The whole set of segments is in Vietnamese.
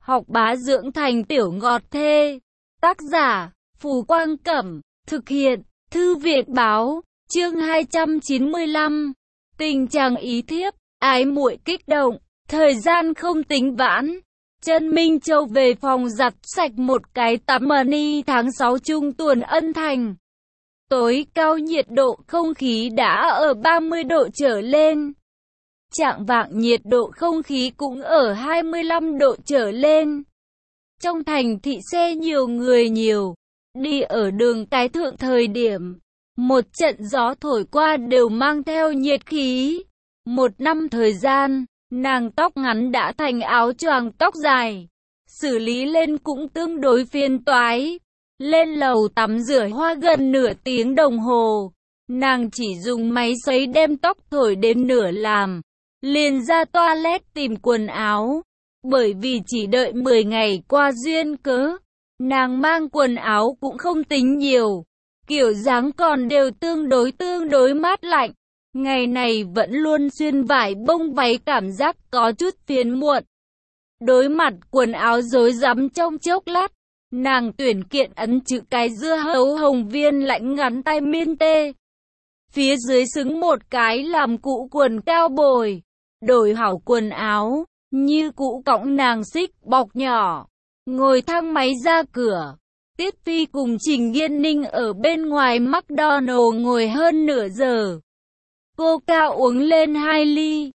học bá dưỡng thành tiểu ngọt thê. Tác giả, Phù Quang Cẩm. Thực hiện, Thư viện Báo. Chương 295. Tình chàng ý thiếp, ái muội kích động. Thời gian không tính vãn. Trần Minh Châu về phòng giặt sạch một cái tắm mani tháng 6 trung tuần Ân Thành. Tối cao nhiệt độ không khí đã ở 30 độ trở lên. Chạng vạng nhiệt độ không khí cũng ở 25 độ trở lên. Trong thành thị xe nhiều người nhiều, đi ở đường cái thượng thời điểm. Một trận gió thổi qua đều mang theo nhiệt khí. Một năm thời gian, nàng tóc ngắn đã thành áo choàng tóc dài. Xử lý lên cũng tương đối phiền toái. Lên lầu tắm rửa hoa gần nửa tiếng đồng hồ. Nàng chỉ dùng máy sấy đem tóc thổi đến nửa làm. Liền ra toilet tìm quần áo. Bởi vì chỉ đợi 10 ngày qua duyên cớ, nàng mang quần áo cũng không tính nhiều. Kiểu dáng còn đều tương đối mát lạnh. Ngày này vẫn luôn xuyên vải bông váy cảm giác có chút phiền muộn. Đối mặt quần áo rối rắm trong chốc lát, nàng tuyển kiện ấn chữ cái dưa hấu hồng viên lãnh ngắn tay miên tê. Phía dưới xứng một cái làm cũ quần cao bồi. Đổi hảo quần áo, như cũ cõng nàng xích bọc nhỏ. Ngồi thang máy ra cửa. Tiết Phi cùng Trình Nghiên Ninh ở bên ngoài McDonald ngồi hơn nửa giờ. Coca uống lên 2 ly.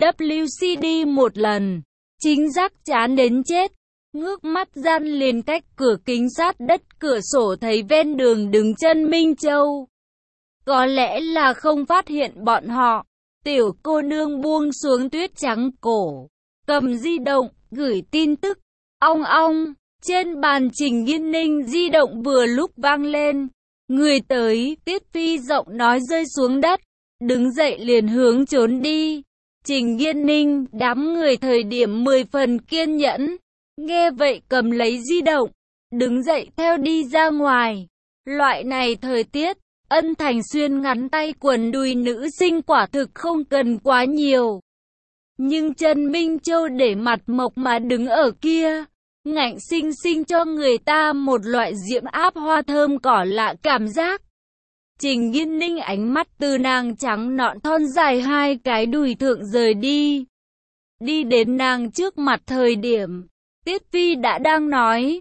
WCD một lần. Chính giác chán đến chết. Ngước mắt gian liền cách cửa kính sát đất cửa sổ thấy ven đường đứng Trần Minh Châu. Có lẽ là không phát hiện bọn họ. Tiểu cô nương buông xuống tuyết trắng cổ. Cầm di động, gửi tin tức. Ong ong. Trên bàn Trình Nghiên Ninh di động vừa lúc vang lên. Người tới, Tiết Phi giọng nói rơi xuống đất. Đứng dậy liền hướng trốn đi. Trình Nghiên Ninh, đám người thời điểm 10 phần kiên nhẫn. Nghe vậy cầm lấy di động. Đứng dậy theo đi ra ngoài. Loại này thời tiết, Ân Thành xuyên ngắn tay quần đùi nữ sinh quả thực không cần quá nhiều. Nhưng Trần Minh Châu để mặt mộc mà đứng ở kia. Ngạnh xinh xinh cho người ta một loại diễm áp hoa thơm cỏ lạ cảm giác. Trình Nghiên Ninh ánh mắt từ nàng trắng nõn thon dài hai cái đùi thượng rời đi. Đi đến nàng trước mặt thời điểm, Tiết Phi đã đang nói,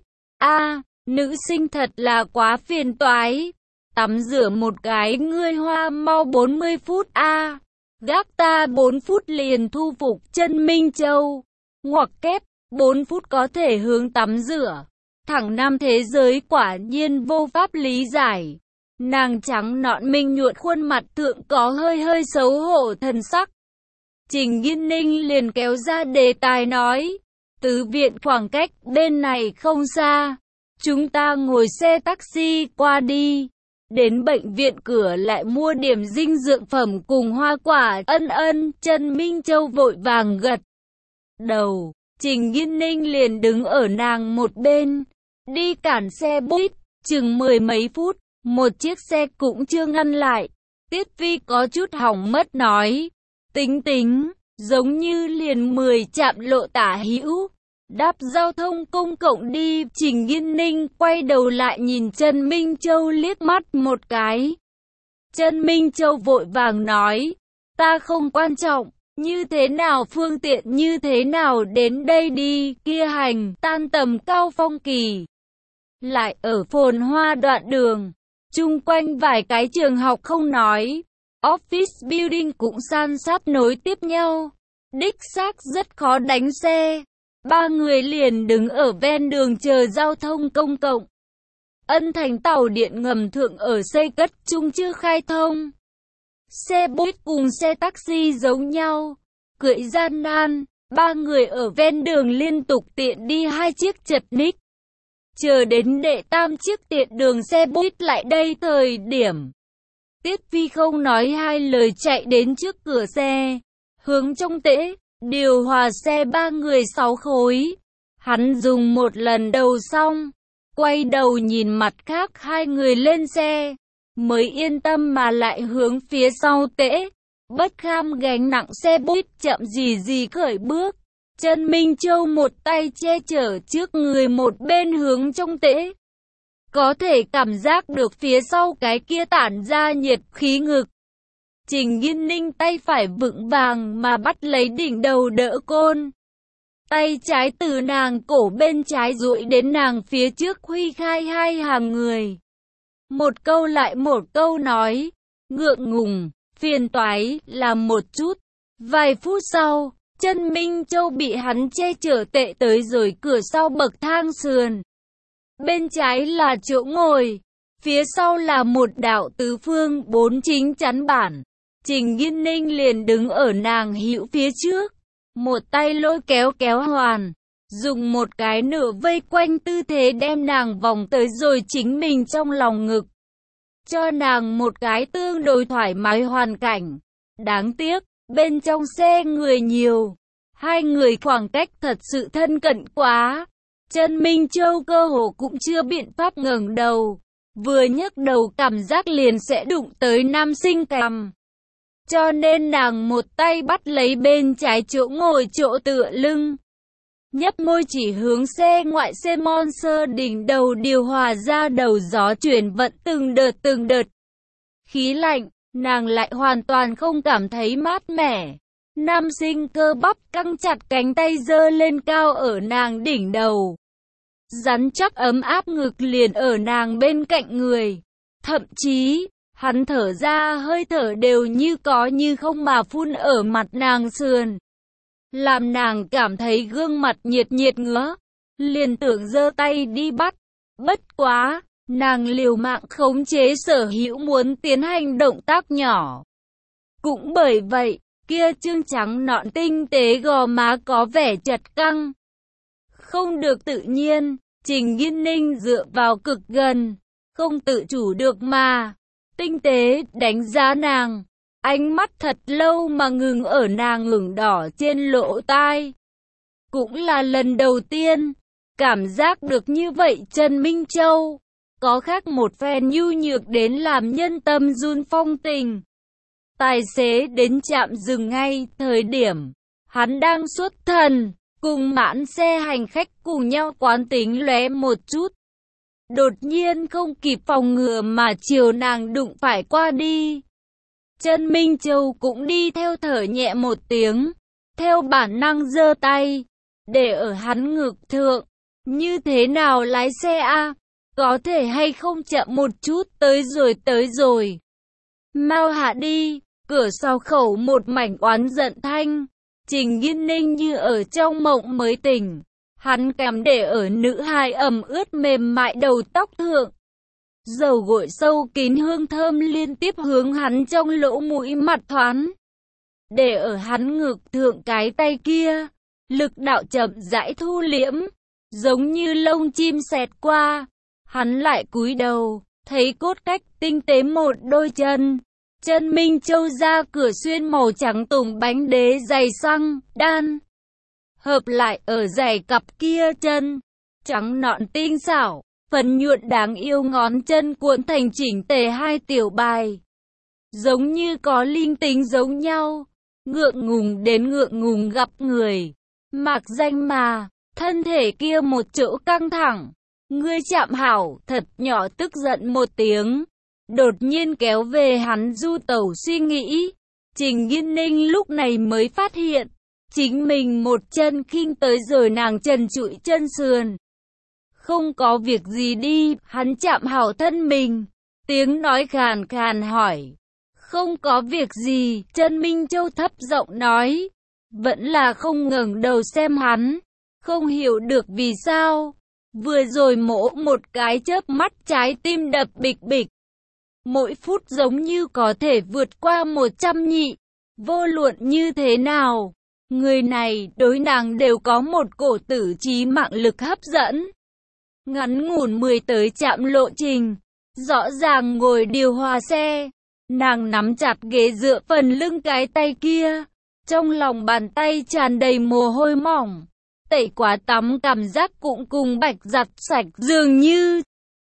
nữ sinh thật là quá phiền toái. Tắm rửa một cái ngươi hoa mau 40 phút gác ta 4 phút liền thu phục Trần Minh Châu. Ngoặc kép, 4 phút có thể hướng tắm rửa. Thẳng nam thế giới quả nhiên vô pháp lý giải. Nàng trắng nõn minh nhuận khuôn mặt thượng có hơi xấu hổ thần sắc. Trình Nghiên Ninh liền kéo ra đề tài nói. Tứ viện khoảng cách bên này không xa. Chúng ta ngồi xe taxi qua đi. Đến bệnh viện cửa lại mua điểm dinh dưỡng phẩm cùng hoa quả. Ân. Trần Minh Châu vội vàng gật đầu. Trình Nghiên Ninh liền đứng ở nàng một bên. Đi cản xe buýt. Chừng 10 mấy phút. Một chiếc xe cũng chưa ngăn lại. Tiết Phi có chút hỏng mất nói. Tính. Giống như liền 10 trạm lộ tả hữu. Đáp giao thông công cộng đi. Trình Nghiên Ninh quay đầu lại nhìn Trần Minh Châu liếc mắt một cái. Trần Minh Châu vội vàng nói. Ta không quan trọng. Như thế nào phương tiện như thế nào đến đây đi. Kia hành tan tầm Cao Phong Kỳ. Lại ở phồn hoa đoạn đường. Chung quanh vài cái trường học không nói. Office building cũng san sát nối tiếp nhau. Đích xác rất khó đánh xe. Ba người liền đứng ở ven đường chờ giao thông công cộng. Ân Thành tàu điện ngầm thượng ở xây cất chung chưa khai thông. Xe buýt cùng xe taxi giống nhau. Cưỡi gian nan, ba người ở ven đường liên tục tiện đi hai chiếc chật ních. Chờ đến đệ tam chiếc tiện đường xe buýt lại đây thời điểm. Tiết Phi không nói hai lời chạy đến trước cửa xe. Hướng trong tễ, điều hòa xe ba người 6 khối. Hắn dùng một lần đầu xong. Quay đầu nhìn mặt khác hai người lên xe. Mới yên tâm mà lại hướng phía sau tễ. Bất kham gánh nặng xe buýt chậm gì khởi bước. Trần Minh Châu một tay che chở trước người, một bên hướng trong tễ. Có thể cảm giác được phía sau cái kia tản ra nhiệt khí ngực. Trình Nghiên Ninh tay phải vững vàng mà bắt lấy đỉnh đầu đỡ côn. Tay trái từ nàng cổ bên trái duỗi đến nàng phía trước huy khai hai hàng người. Một câu lại một câu nói, ngượng ngùng, phiền toái, làm một chút. Vài phút sau, Trần Minh Châu bị hắn che chở tệ tới rồi cửa sau bậc thang sườn. Bên trái là chỗ ngồi, phía sau là một đạo tứ phương bốn chính chắn bản. Trình Nghiên Ninh liền đứng ở nàng hữu phía trước, một tay lôi kéo hoàn, dùng một cái nửa vây quanh tư thế đem nàng vòng tới rồi chính mình trong lòng ngực. Cho nàng một cái tương đối thoải mái hoàn cảnh. Đáng tiếc, bên trong xe người nhiều, hai người khoảng cách thật sự thân cận quá. Trần Minh Châu cơ hồ cũng chưa biện pháp ngẩng đầu, vừa nhấc đầu cảm giác liền sẽ đụng tới nam sinh cằm. Cho nên nàng một tay bắt lấy bên trái chỗ ngồi chỗ tựa lưng, nhấp môi chỉ hướng xe ngoại xe Monster đỉnh đầu điều hòa ra đầu gió chuyển vận từng đợt. Khí lạnh, nàng lại hoàn toàn không cảm thấy mát mẻ. Nam sinh cơ bắp căng chặt cánh tay giơ lên cao ở nàng đỉnh đầu. Rắn chắc ấm áp ngực liền ở nàng bên cạnh người. Thậm chí, hắn thở ra hơi thở đều như có như không mà phun ở mặt nàng sườn. Làm nàng cảm thấy gương mặt nhiệt ngứa. Liền tưởng giơ tay đi bắt. Bất quá, nàng liều mạng khống chế sở hữu muốn tiến hành động tác nhỏ. Cũng bởi vậy, kia trương trắng nõn tinh tế gò má có vẻ chật căng. Không được tự nhiên, Trình Nghiên Ninh dựa vào cực gần, không tự chủ được mà tinh tế đánh giá nàng, ánh mắt thật lâu mà ngừng ở nàng ửng đỏ trên lỗ tai. Cũng là lần đầu tiên, cảm giác được như vậy Trần Minh Châu, có khác một phen nhu nhược đến làm nhân tâm run phong tình. Tài xế đến trạm dừng ngay thời điểm, hắn đang xuất thần, cùng mãn xe hành khách cùng nhau quán tính lóe một chút. Đột nhiên không kịp phòng ngừa mà chiều nàng đụng phải qua đi. Trần Minh Châu cũng đi theo thở nhẹ một tiếng, theo bản năng giơ tay, để ở hắn ngực thượng. Như thế nào lái xe a? Có thể hay không chậm một chút, tới rồi. Mau hạ đi, cửa sau khẩu một mảnh oán giận thanh. Trình Nghiên Ninh như ở trong mộng mới tỉnh. Hắn cằm để ở nữ hài ẩm ướt mềm mại đầu tóc thượng. Dầu gội sâu kín hương thơm liên tiếp hướng hắn trong lỗ mũi mặt thoáng. Để ở hắn ngực thượng cái tay kia, lực đạo chậm rãi thu liễm, giống như lông chim xẹt qua. Hắn lại cúi đầu, thấy cốt cách tinh tế một đôi chân. Trần Minh Châu ra cửa xuyên màu trắng tùng bánh đế giày xăng, đan. Hợp lại ở giày cặp kia chân, trắng nõn tinh xảo, phần nhuận đáng yêu ngón chân cuộn thành chỉnh tề hai tiểu bài. Giống như có linh tính giống nhau, ngượng ngùng đến ngượng ngùng gặp người. Mạc danh mà, thân thể kia một chỗ căng thẳng. Ngươi chạm hảo, thật nhỏ tức giận một tiếng. Đột nhiên kéo về hắn du tẩu suy nghĩ. Trình Nghiên Ninh lúc này mới phát hiện, chính mình một chân khinh tới rồi nàng trần trụi chân sườn. Không có việc gì đi, hắn chạm hảo thân mình. Tiếng nói khàn khàn hỏi. Không có việc gì, Trần Minh Châu thấp giọng nói. Vẫn là không ngẩng đầu xem hắn. Không hiểu được vì sao. Vừa rồi mỗ một cái chớp mắt trái tim đập bịch bịch. Mỗi phút giống như có thể vượt qua 100 nhị. Vô luận như thế nào, người này đối nàng đều có một cổ tử chí mạng lực hấp dẫn. Ngắn ngủn 10 tới trạm lộ trình, rõ ràng ngồi điều hòa xe. Nàng nắm chặt ghế dựa phần lưng cái tay kia, trong lòng bàn tay tràn đầy mồ hôi mỏng. Tẩy quá tắm cảm giác cũng cùng bạch giặt sạch dường như.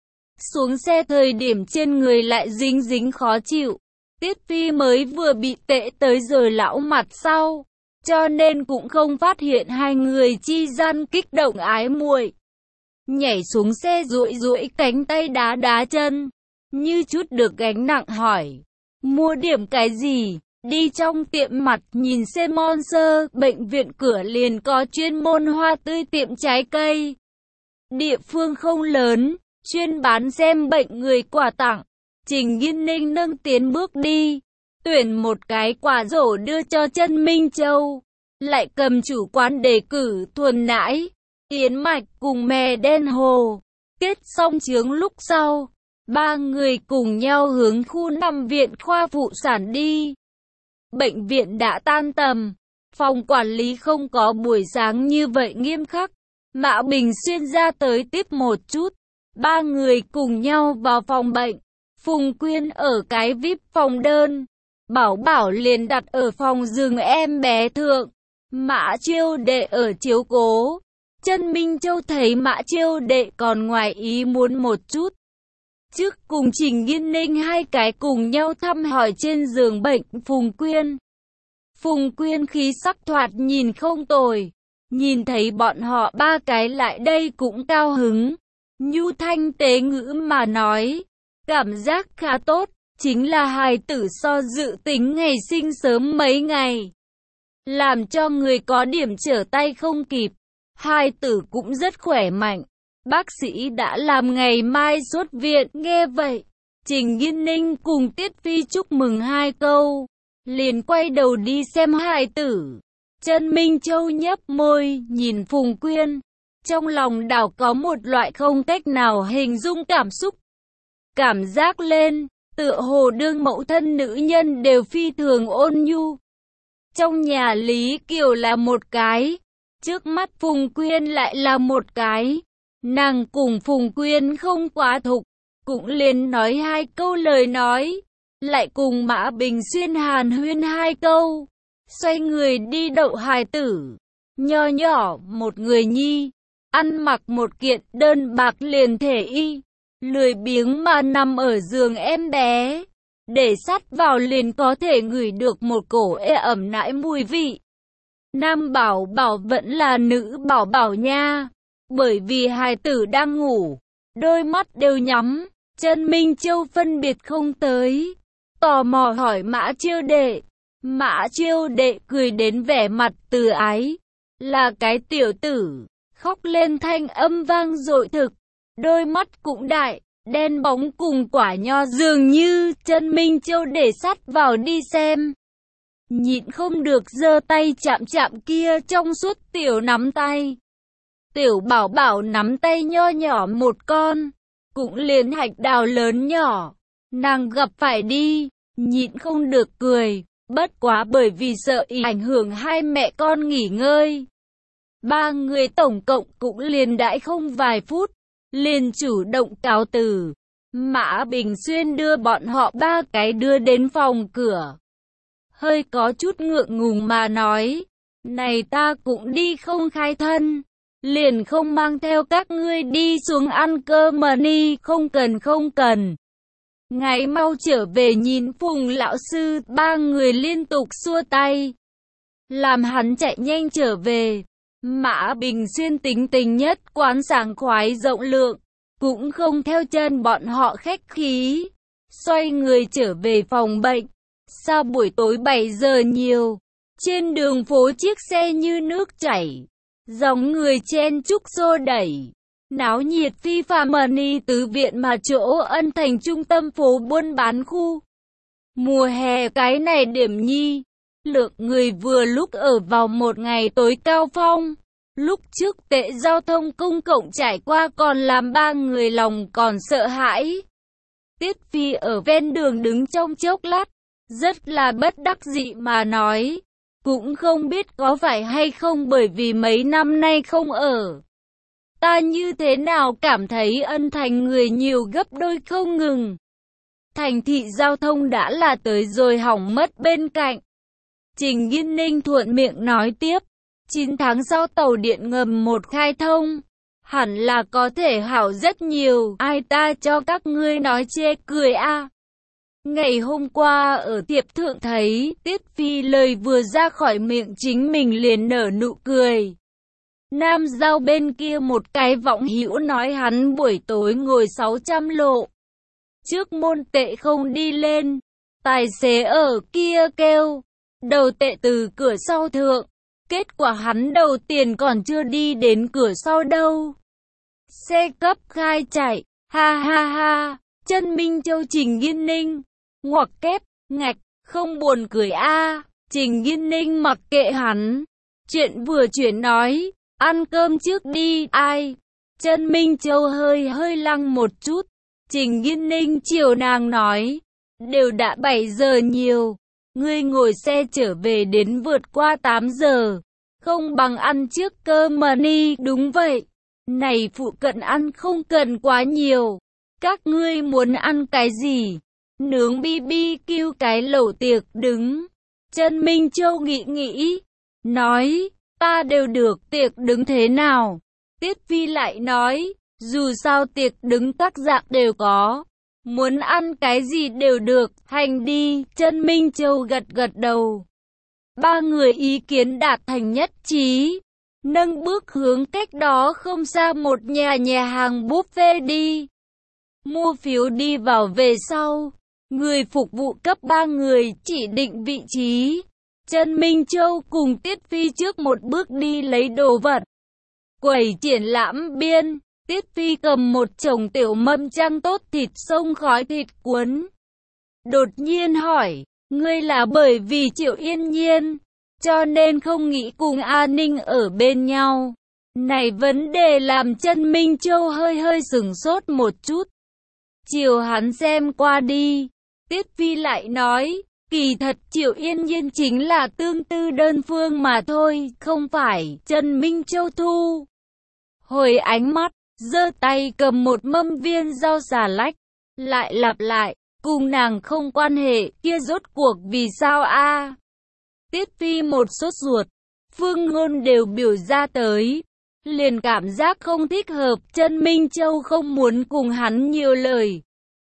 Xuống xe thời điểm trên người lại dính dính khó chịu. Tiết Phi mới vừa bị tệ tới rồi lão mặt sau. cho nên cũng không phát hiện hai người chi gian kích động ái muội. Nhảy xuống xe duỗi duỗi cánh tay đá đá chân, như chút được gánh nặng hỏi, mua điểm cái gì? Đi trong tiệm mặt nhìn xem Monster, bệnh viện cửa liền có chuyên môn hoa tươi tiệm trái cây. Địa phương không lớn, chuyên bán xem bệnh người quà tặng. Trình Nghiên Ninh nâng tiến bước đi, tuyển một cái quả rổ đưa cho Trân Minh Châu, lại cầm chủ quán đề cử thuần nãi, yến mạch cùng mè đen hồ. Kết xong chướng lúc sau, ba người cùng nhau hướng khu nằm viện khoa phụ sản đi. Bệnh viện đã tan tầm, phòng quản lý không có buổi sáng như vậy nghiêm khắc. Mã Bình Xuyên ra tới tiếp một chút, ba người cùng nhau vào phòng bệnh. Phùng Quyên ở cái VIP phòng đơn, Bảo Bảo liền đặt ở phòng giường em bé thượng. Mã Chiêu Đệ ở chiếu cố. Trân Minh Châu thấy Mã Chiêu Đệ còn ngoài ý muốn một chút. Trước cùng Trình Nghiên Ninh hai cái cùng nhau thăm hỏi trên giường bệnh Phùng Quyên. Phùng Quyên khí sắc thoạt nhìn không tồi, nhìn thấy bọn họ ba cái lại đây cũng cao hứng. Nhu thanh tế ngữ mà nói, cảm giác khá tốt, chính là hài tử so dự tính ngày sinh sớm mấy ngày, làm cho người có điểm trở tay không kịp. Hài tử cũng rất khỏe mạnh. Bác sĩ đã làm ngày mai xuất viện. Nghe vậy, Trình Nghiên Ninh cùng Tiết Phi chúc mừng hai câu, liền quay đầu đi xem hài tử. Trân Minh Châu nhấp môi, nhìn Phùng Quyên, trong lòng đảo có một loại không cách nào hình dung cảm xúc. Cảm giác lên, tựa hồ đương mẫu thân nữ nhân đều phi thường ôn nhu. Trong nhà Lý Kiều là một cái, trước mắt Phùng Quyên lại là một cái. Nàng cùng Phùng Quyên không quá thục, cũng liền nói hai câu lời nói, lại cùng Mã Bình Xuyên hàn huyên hai câu, xoay người đi đậu hài tử. Nho nhỏ một người nhi, ăn mặc một kiện đơn bạc liền thể y, lười biếng mà nằm ở giường em bé, để sát vào liền có thể ngửi được một cổ ê ẩm nãi mùi vị. Nam Bảo Bảo vẫn là nữ Bảo Bảo nha. Bởi vì hài tử đang ngủ, đôi mắt đều nhắm, Trân Minh Châu phân biệt không tới. Tò mò hỏi Mã Chiêu Đệ. Mã Chiêu Đệ cười đến vẻ mặt từ ái. Là cái tiểu tử, khóc lên thanh âm vang dội thực. Đôi mắt cũng đại, đen bóng cùng quả nho dường như. Trân Minh Châu để sát vào đi xem, nhịn không được giơ tay chạm chạm kia trong suốt tiểu nắm tay. Tiểu Bảo Bảo nắm tay nho nhỏ một con, cũng liền hạch đào lớn nhỏ. Nàng gặp phải đi, nhịn không được cười, bất quá bởi vì sợ ảnh hưởng hai mẹ con nghỉ ngơi. Ba người tổng cộng cũng liền đãi không vài phút, liền chủ động cáo từ. Mã Bình Xuyên đưa bọn họ ba cái đưa đến phòng cửa. Hơi có chút ngượng ngùng mà nói, này ta cũng đi không khai thân, liền không mang theo các ngươi đi xuống ăn cơm mà đi, không cần. Ngày mau trở về. Nhìn Phùng lão sư, ba người liên tục xua tay, làm hắn chạy nhanh trở về. Mã Bình Xuyên tính tình nhất quán sảng khoái rộng lượng, cũng không theo chân bọn họ khách khí, xoay người trở về phòng bệnh. Sau buổi tối 7 giờ nhiều, trên đường phố chiếc xe như nước chảy, dòng người chen chúc xô đẩy, náo nhiệt phi phàm. Ni Tứ Viện mà chỗ Ân Thành trung tâm phố buôn bán khu. Mùa hè cái này điểm nhi, lượng người vừa lúc ở vào một ngày tối cao phong. Lúc trước tệ giao thông công cộng trải qua còn làm ba người lòng còn sợ hãi. Tiết Phi ở ven đường đứng trong chốc lát, rất là bất đắc dĩ mà nói, cũng không biết có phải hay không bởi vì mấy năm nay không ở. Ta như thế nào cảm thấy Ân Thành người nhiều gấp đôi không ngừng. Thành thị giao thông đã là tới rồi hỏng mất bên cạnh. Trình Nghiên Ninh thuận miệng nói tiếp, 9 tháng sau tàu điện ngầm một khai thông, hẳn là có thể hảo rất nhiều. Ai ta cho các ngươi nói chê cười a. Ngày hôm qua ở tiệp thượng thấy, Tiết Phi lời vừa ra khỏi miệng chính mình liền nở nụ cười. Nam Giao bên kia một cái vọng hữu nói hắn buổi tối ngồi 600 lộ. Trước môn tệ không đi lên. Tài xế ở kia kêu. Đầu tệ từ cửa sau thượng. Kết quả hắn đầu tiền còn chưa đi đến cửa sau đâu. Xe cấp khai chạy. Ha ha ha. Chân Minh Châu Trình Nghiên Ninh. Ngoặc kép, ngạch, không buồn cười a. Trình Nghiên Ninh mặc kệ hắn. Chuyện vừa chuyển nói. Ăn cơm trước đi, ai? Chân Minh Châu hơi lăng một chút. Trình Nghiên Ninh chiều nàng nói. Đều đã 7 giờ nhiều. Ngươi ngồi xe trở về đến vượt qua 8 giờ. Không bằng ăn trước cơm mà đi, đúng vậy. Này phụ cận ăn không cần quá nhiều. Các ngươi muốn ăn cái gì? Nướng BBQ cái lẩu tiệc đứng. Chân Minh Châu nghĩ. Nói, ta đều được, tiệc đứng thế nào? Tiết Phi lại nói, dù sao tiệc đứng các dạng đều có. Muốn ăn cái gì đều được, hành đi. Chân Minh Châu gật đầu. Ba người ý kiến đạt thành nhất trí. Nâng bước hướng cách đó không xa một nhà hàng buffet đi. Mua phiếu đi vào về sau. Người phục vụ cấp 3 người chỉ định vị trí. Chân Minh Châu cùng Tiết Phi trước một bước đi lấy đồ vật. Quầy triển lãm biên, Tiết Phi cầm một chồng tiểu mâm trăng tốt thịt sông khói thịt cuốn. Đột nhiên hỏi, ngươi là bởi vì Triệu Yên Nhiên, cho nên không nghĩ cùng A Ninh ở bên nhau. Này vấn đề làm Chân Minh Châu hơi sửng sốt một chút. Chiều hắn xem qua đi, Tiết Phi lại nói, kỳ thật Triệu Yên Nhiên chính là tương tư đơn phương mà thôi, không phải. Chân Minh Châu thu hồi ánh mắt, giơ tay cầm một mâm viên rau xà lách, lại lặp lại, cùng nàng không quan hệ, kia rốt cuộc vì sao a? Tiết Phi một sốt ruột, phương ngôn đều biểu ra tới, liền cảm giác không thích hợp. Chân Minh Châu không muốn cùng hắn nhiều lời.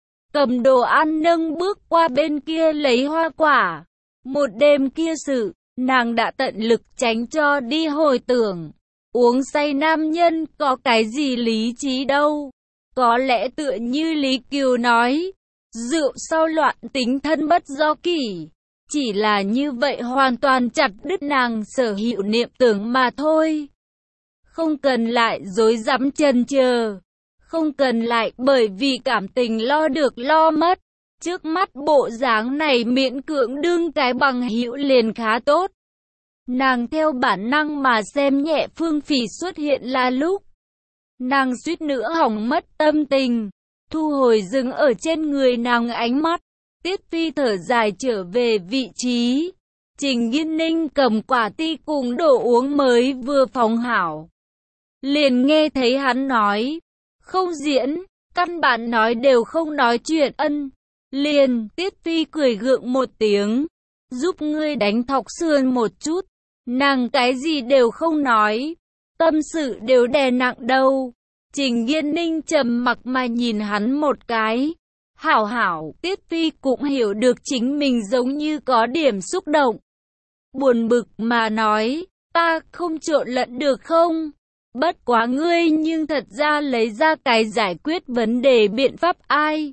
Cầm đồ ăn nâng bước qua bên kia lấy hoa quả. Một đêm kia sự, nàng đã tận lực tránh cho đi hồi tưởng. Uống say nam nhân có cái gì lý trí đâu. Có lẽ tựa như Lý Kiều nói, rượu sau loạn tính thân bất do kỷ. Chỉ là như vậy hoàn toàn chặt đứt nàng sở hữu niệm tưởng mà thôi. Không cần lại dối dám chần chờ. Không cần lại bởi vì cảm tình lo được lo mất. Trước mắt bộ dáng này miễn cưỡng đương cái bằng hữu liền khá tốt. Nàng theo bản năng mà xem nhẹ Phương Phỉ xuất hiện là lúc. Nàng suýt nữa hỏng mất tâm tình. Thu hồi dừng ở trên người nàng ánh mắt. Tiết Phi thở dài trở về vị trí. Trình Nghiên Ninh cầm quả ti cùng đồ uống mới vừa phóng hảo. Liền nghe thấy hắn nói. Không diễn, căn bản nói đều không nói chuyện ân. Liền, Tiết Phi cười gượng một tiếng. Giúp ngươi đánh thọc sườn một chút. Nàng cái gì đều không nói. Tâm sự đều đè nặng đâu. Trình Nghiên Ninh trầm mặc mà nhìn hắn một cái. Hảo, Tiết Phi cũng hiểu được chính mình giống như có điểm xúc động. Buồn bực mà nói, ta không trộn lẫn được không? Bất quá ngươi nhưng thật ra lấy ra cái giải quyết vấn đề biện pháp ai?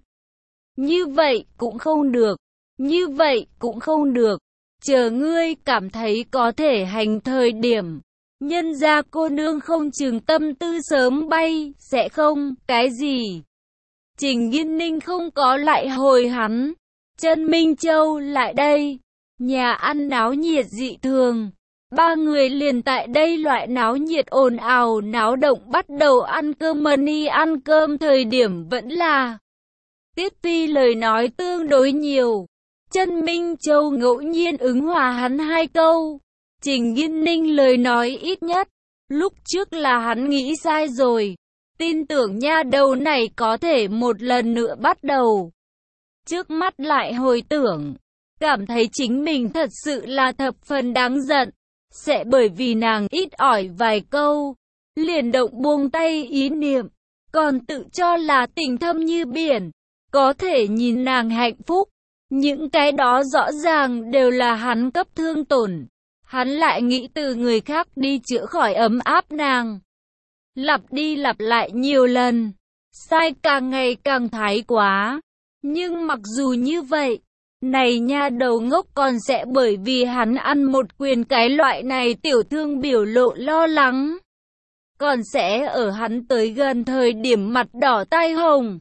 Như vậy cũng không được. Như vậy cũng không được. Chờ ngươi cảm thấy có thể hành thời điểm. Nhân ra cô nương không chừng tâm tư sớm bay, sẽ không, cái gì? Trình Nghiên Ninh không có lại hồi hắn. Chân Minh Châu lại đây. Nhà ăn náo nhiệt dị thường. Ba người liền tại đây loại náo nhiệt ồn ào náo động bắt đầu ăn cơm money ăn cơm thời điểm vẫn là. Tiết Phi lời nói tương đối nhiều. Chân Minh Châu ngẫu nhiên ứng hòa hắn 2 câu. Trình Nghiên Ninh lời nói ít nhất. Lúc trước là hắn nghĩ sai rồi. Tin tưởng nha đầu này có thể một lần nữa bắt đầu. Trước mắt lại hồi tưởng. Cảm thấy chính mình thật sự là thập phần đáng giận. Sẽ bởi vì nàng ít ỏi vài câu. Liền động buông tay ý niệm. Còn tự cho là tình thâm như biển. Có thể nhìn nàng hạnh phúc. Những cái đó rõ ràng đều là hắn cấp thương tổn. Hắn lại nghĩ từ người khác đi chữa khỏi ấm áp nàng. Lặp đi lặp lại nhiều lần. Sai càng ngày càng thái quá. Nhưng mặc dù như vậy, này nha đầu ngốc còn sẽ bởi vì hắn ăn một quyền cái loại này tiểu thương biểu lộ lo lắng. Còn sẽ ở hắn tới gần thời điểm mặt đỏ tai hồng.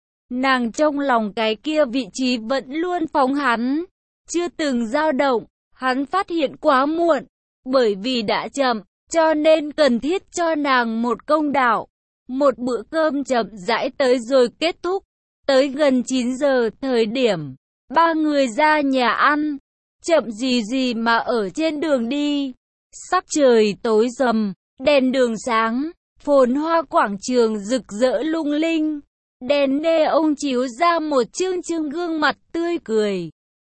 Nàng trong lòng cái kia vị trí vẫn luôn phóng hắn, chưa từng dao động. Hắn phát hiện quá muộn, bởi vì đã chậm, cho nên cần thiết cho nàng một công đạo. Một bữa cơm chậm rãi tới rồi kết thúc. Tới gần 9 giờ thời điểm, ba người ra nhà ăn. Chậm gì mà ở trên đường đi. Sắc trời tối rầm, đèn đường sáng, phồn hoa quảng trường rực rỡ lung linh. Đèn neon chiếu ra một trương gương mặt tươi cười.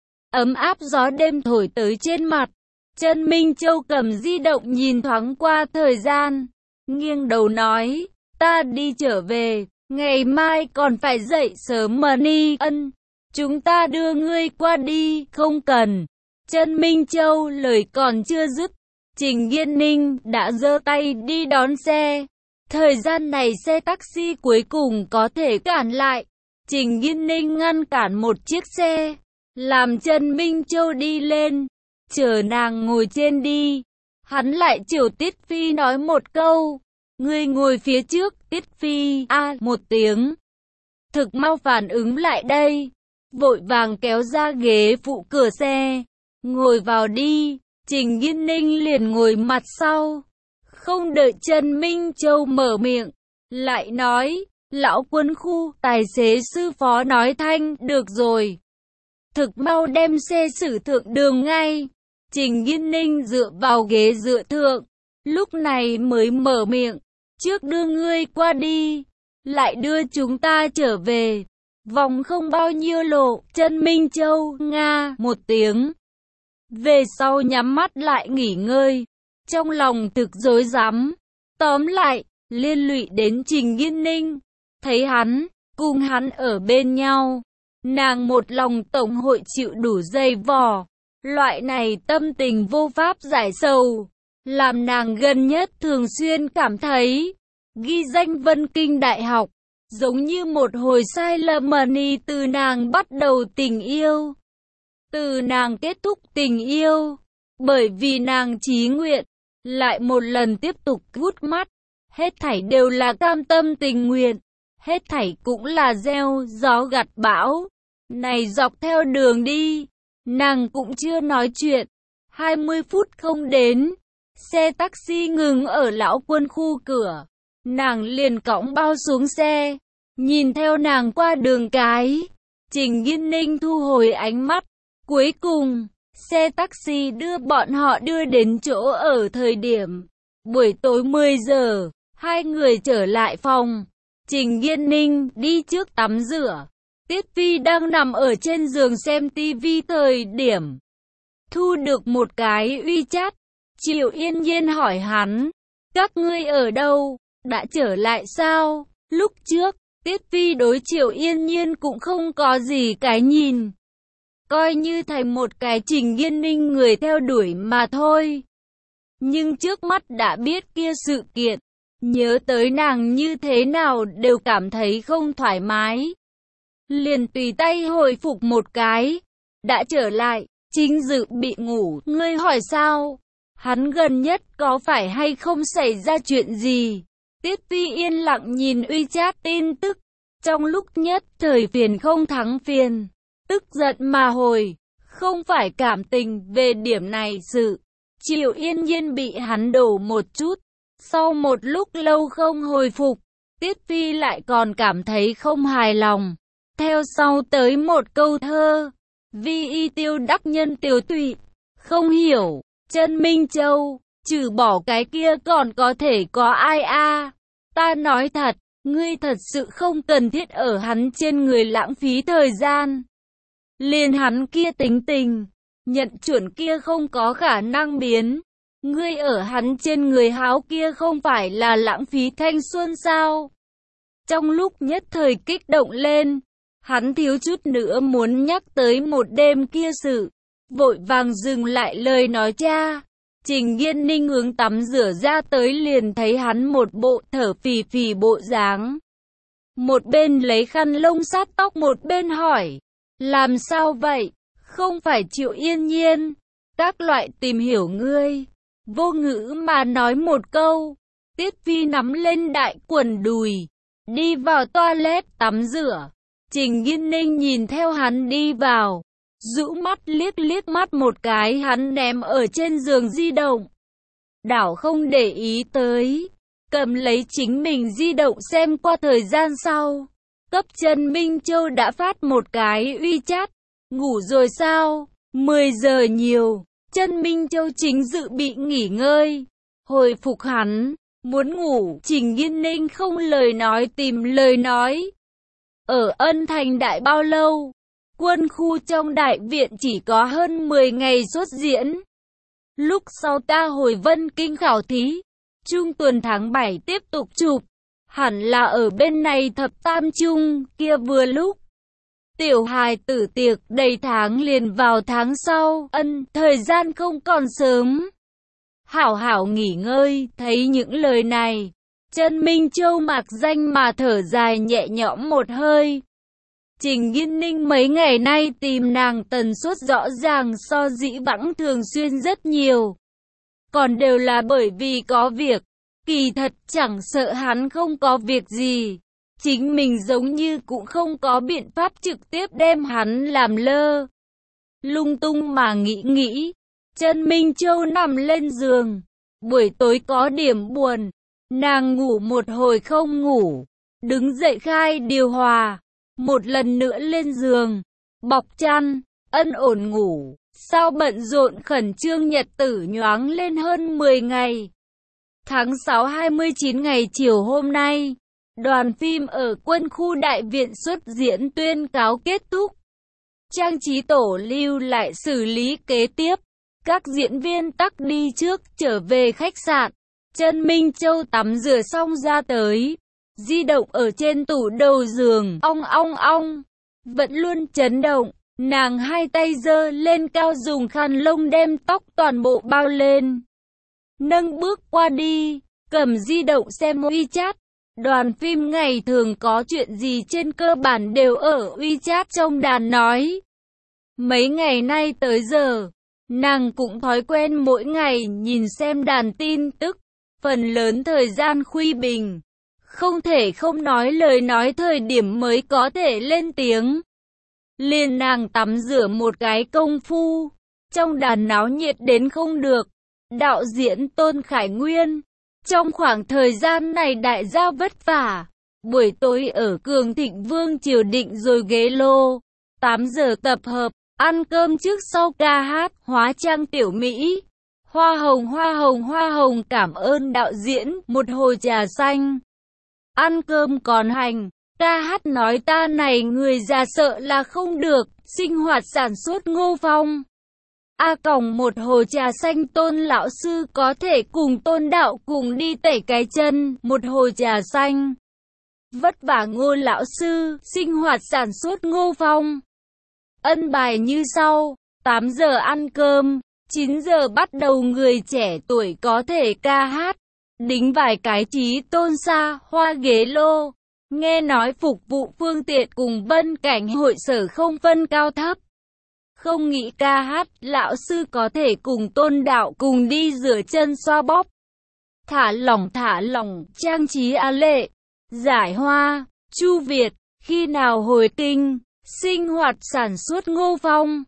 Ấm áp gió đêm thổi tới trên mặt. Trần Minh Châu cầm di động nhìn thoáng qua thời gian. Nghiêng đầu nói, ta đi trở về, ngày mai còn phải dậy sớm mà Ni Ân. Chúng ta đưa ngươi qua đi, không cần. Trần Minh Châu lời còn chưa dứt. Trình Nghiên Ninh đã giơ tay đi đón xe. Thời gian này xe taxi cuối cùng có thể cản lại. Trình Nghiên Ninh ngăn cản một chiếc xe. Làm Trần Minh Châu đi lên. Chờ nàng ngồi trên đi. Hắn lại chiều Tiết Phi nói một câu. Ngươi ngồi phía trước, Tiết Phi, một tiếng. Thực mau phản ứng lại đây. Vội vàng kéo ra ghế phụ cửa xe. Ngồi vào đi. Trình Nghiên Ninh liền ngồi mặt sau. Không đợi Trần Minh Châu mở miệng. Lại nói, lão Quân Khu, tài xế sư phó nói thanh, được rồi. Thực mau đem xe xử thượng đường ngay. Trình Nghiên Ninh dựa vào ghế dựa thượng. Lúc này mới mở miệng. Trước đưa ngươi qua đi. Lại đưa chúng ta trở về. Vòng không bao nhiêu lộ. Trần Minh Châu, nga, một tiếng. Về sau nhắm mắt lại nghỉ ngơi. Trong lòng thực rối rắm. Tóm lại, liên lụy đến Trình Nghiên Ninh. Thấy hắn, cùng hắn ở bên nhau. Nàng một lòng tổng hội chịu đủ dây vò. Loại này tâm tình vô pháp giải sầu. Làm nàng gần nhất thường xuyên cảm thấy. Ghi danh Vân Kinh Đại học. Giống như một hồi sai lầm từ nàng bắt đầu tình yêu. Từ nàng kết thúc tình yêu. Bởi vì nàng chí nguyện. Lại một lần tiếp tục hút mắt. Hết thảy đều là cam tâm tình nguyện. Hết thảy cũng là gieo gió gặt bão. Này dọc theo đường đi. Nàng cũng chưa nói chuyện. 20 phút không đến. Xe taxi ngừng ở lão Quân Khu cửa. Nàng liền cõng bao xuống xe. Nhìn theo nàng qua đường cái. Trình Nghiên Ninh thu hồi ánh mắt. Cuối cùng, xe taxi đưa bọn họ đưa đến chỗ ở thời điểm. Buổi tối 10 giờ, hai người trở lại phòng. Trình Nghiên Ninh đi trước tắm rửa. Tiết Phi đang nằm ở trên giường xem tivi thời điểm. Thu được một cái WeChat. Triệu Yên Nhiên hỏi hắn. Các ngươi ở đâu? Đã trở lại sao? Lúc trước, Tiết Phi đối Triệu Yên Nhiên cũng không có gì cái nhìn. Coi như thành một cái Trình Nghiên Ninh người theo đuổi mà thôi. Nhưng trước mắt đã biết kia sự kiện. Nhớ tới nàng như thế nào đều cảm thấy không thoải mái. Liền tùy tay hồi phục một cái. Đã trở lại, Chính Dự bị ngủ. Ngươi hỏi sao? Hắn gần nhất có phải hay không xảy ra chuyện gì? Tiết Phi yên lặng nhìn WeChat tin tức. Trong lúc nhất thời phiền không thắng phiền. Tức giận mà hồi. Không phải cảm tình về điểm này sự. Triệu Yên Nhiên bị hắn đổ một chút. Sau một lúc lâu không hồi phục. Tiết Phi lại còn cảm thấy không hài lòng. Theo sau tới một câu thơ. Vi y tiêu đắc nhân tiểu tụy. Không hiểu. Trần Minh Châu. Trừ bỏ cái kia còn có thể có ai a? Ta nói thật. Ngươi thật sự không cần thiết ở hắn trên người lãng phí thời gian. Liền hắn kia tính tình. Nhận chuẩn kia không có khả năng biến. Ngươi ở hắn trên người háo kia không phải là lãng phí thanh xuân sao? Trong lúc nhất thời kích động lên. Hắn thiếu chút nữa muốn nhắc tới một đêm kia sự, vội vàng dừng lại lời nói cha. Trình Yên Ninh hướng tắm rửa ra tới liền thấy hắn một bộ thở phì phì bộ dáng. Một bên lấy khăn lông sát tóc một bên hỏi, làm sao vậy, không phải Triệu Yên Nhiên, các loại tìm hiểu ngươi. Vô ngữ mà nói một câu, Tiết Phi nắm lên đại quần đùi, đi vào toilet tắm rửa. Trình Yên Ninh nhìn theo hắn đi vào, rũ mắt liếc liếc mắt một cái hắn ném ở trên giường di động. Đảo không để ý tới, cầm lấy chính mình di động xem qua thời gian sau. Cấp Trần Minh Châu đã phát một cái WeChat, ngủ rồi sao? 10 giờ nhiều, Trần Minh Châu chính dự bị nghỉ ngơi. Hồi phục hắn, muốn ngủ, Trình Yên Ninh không lời nói tìm lời nói. Ở Ân Thành Đại bao lâu? Quân khu trong đại viện chỉ có hơn 10 ngày xuất diễn. Lúc sau ta hồi Vân Kinh khảo thí, trung tuần tháng 7 tiếp tục chụp. Hẳn là ở bên này thập tam trung, kia vừa lúc. Tiểu hài tử tiệc đầy tháng liền vào tháng sau, thời gian không còn sớm. Hảo hảo nghỉ ngơi, thấy những lời này. Trần Minh Châu mạc danh mà thở dài nhẹ nhõm một hơi. Trình Yên Ninh mấy ngày nay tìm nàng tần suất rõ ràng so dĩ vãng thường xuyên rất nhiều. Còn đều là bởi vì có việc, kỳ thật chẳng sợ hắn không có việc gì. Chính mình giống như cũng không có biện pháp trực tiếp đem hắn làm lơ. Lung tung mà nghĩ, Trần Minh Châu nằm lên giường. Buổi tối có điểm buồn, nàng ngủ một hồi không ngủ, đứng dậy khai điều hòa. Một lần nữa lên giường, bọc chăn, ổn ngủ. Sao bận rộn khẩn trương nhật tử nhoáng lên hơn 10 ngày. Tháng 6 29 ngày chiều hôm nay, đoàn phim ở quân khu đại viện xuất diễn tuyên cáo kết thúc. Trang trí tổ lưu lại xử lý kế tiếp. Các diễn viên tắc đi trước trở về khách sạn. Trần Minh Châu tắm rửa xong ra tới. Di động ở trên tủ đầu giường, ong ong ong, vẫn luôn chấn động. Nàng hai tay giơ lên cao dùng khăn lông đem tóc toàn bộ bao lên. Nâng bước qua đi, cầm di động xem WeChat. Đoàn phim ngày thường có chuyện gì trên cơ bản đều ở WeChat trong đàn nói. Mấy ngày nay tới giờ, nàng cũng thói quen mỗi ngày nhìn xem đàn tin tức, phần lớn thời gian khuy bình. Không thể không nói lời nói thời điểm mới có thể lên tiếng. Liền nàng tắm rửa một cái công phu, trong đàn náo nhiệt đến không được. Đạo diễn Tôn Khải Nguyên, trong khoảng thời gian này đại gia vất vả. Buổi tối ở Cường Thịnh Vương Triều định rồi ghế lô. 8 giờ tập hợp, ăn cơm trước sau ca hát, hóa trang tiểu Mỹ. Hoa hồng cảm ơn đạo diễn, một hồi trà xanh. Ăn cơm còn hành, ca hát nói ta này người già sợ là không được, sinh hoạt sản xuất Ngô Phong. Còng một hồ trà xanh Tôn lão sư có thể cùng Tôn đạo cùng đi tẩy cái chân, một hồ trà xanh. Vất vả Ngô lão sư, sinh hoạt sản xuất Ngô Phong. Bài như sau, 8 giờ ăn cơm, 9 giờ bắt đầu người trẻ tuổi có thể ca hát. Đính vài cái trí tôn xa, hoa ghế lô. Nghe nói phục vụ phương tiện cùng Vân Cảnh hội sở không phân cao thấp. Không nghĩ ca hát, lão sư có thể cùng Tôn đạo cùng đi rửa chân xoa bóp. Thả lỏng, trang trí lệ. Giải hoa, Chu Việt, khi nào hồi kinh, sinh hoạt sản xuất Ngô Phong.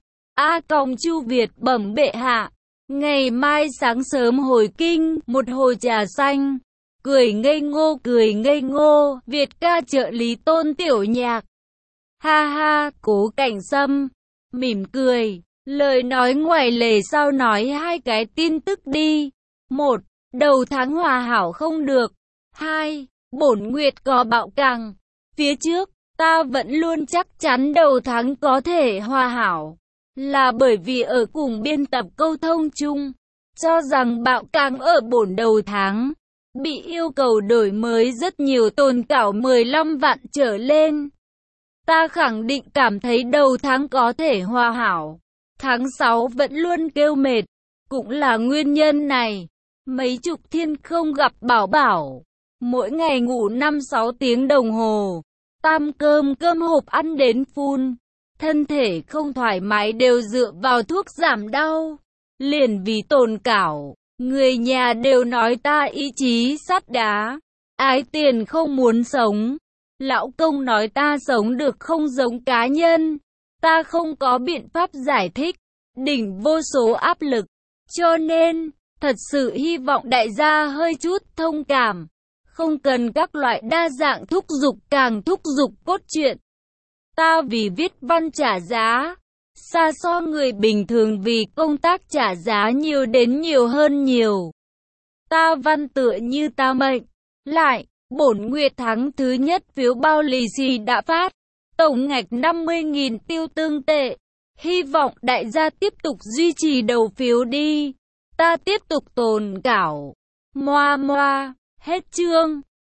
Chu Việt bẩm bệ hạ. Ngày mai sáng sớm hồi kinh, một hồ trà xanh. Cười ngây ngô, Việt ca trợ lý Tôn tiểu nhạc. Ha ha, Cố Cảnh Sâm, mỉm cười, lời nói ngoài lề sau nói hai cái tin tức đi. 1. Đầu tháng hòa hảo không được. 2. Bổn nguyệt có bạo càng. Phía trước, ta vẫn luôn chắc chắn đầu tháng có thể hòa hảo. Là bởi vì ở cùng biên tập câu thông chung, cho rằng bạo càng ở bổn đầu tháng, bị yêu cầu đổi mới rất nhiều tồn cảo 15 vạn trở lên. Ta khẳng định cảm thấy đầu tháng có thể hòa hảo. Tháng 6 vẫn luôn kêu mệt. Cũng là nguyên nhân này. Mấy chục thiên không gặp Bảo Bảo. Mỗi ngày ngủ 5-6 tiếng đồng hồ. Tam cơm hộp ăn đến phun. Thân thể không thoải mái đều dựa vào thuốc giảm đau. Liền vì tồn cảo. Người nhà đều nói ta ý chí sắt đá. Ái tiền không muốn sống. Lão công nói ta sống được không giống cá nhân. Ta không có biện pháp giải thích. Đỉnh vô số áp lực. Cho nên, thật sự hy vọng đại gia hơi chút thông cảm. Không cần các loại đa dạng thúc giục càng thúc giục cốt truyện. Ta vì viết văn trả giá. Xa so người bình thường vì công tác trả giá nhiều đến nhiều hơn nhiều. Ta văn tựa như ta mệnh. Lại, bổn nguyệt tháng thứ nhất phiếu bao lì xì đã phát. Tổng ngạch 50.000 tiêu tương tệ. Hy vọng đại gia tiếp tục duy trì đầu phiếu đi. Ta tiếp tục tồn cảo. Moa moa, hết chương.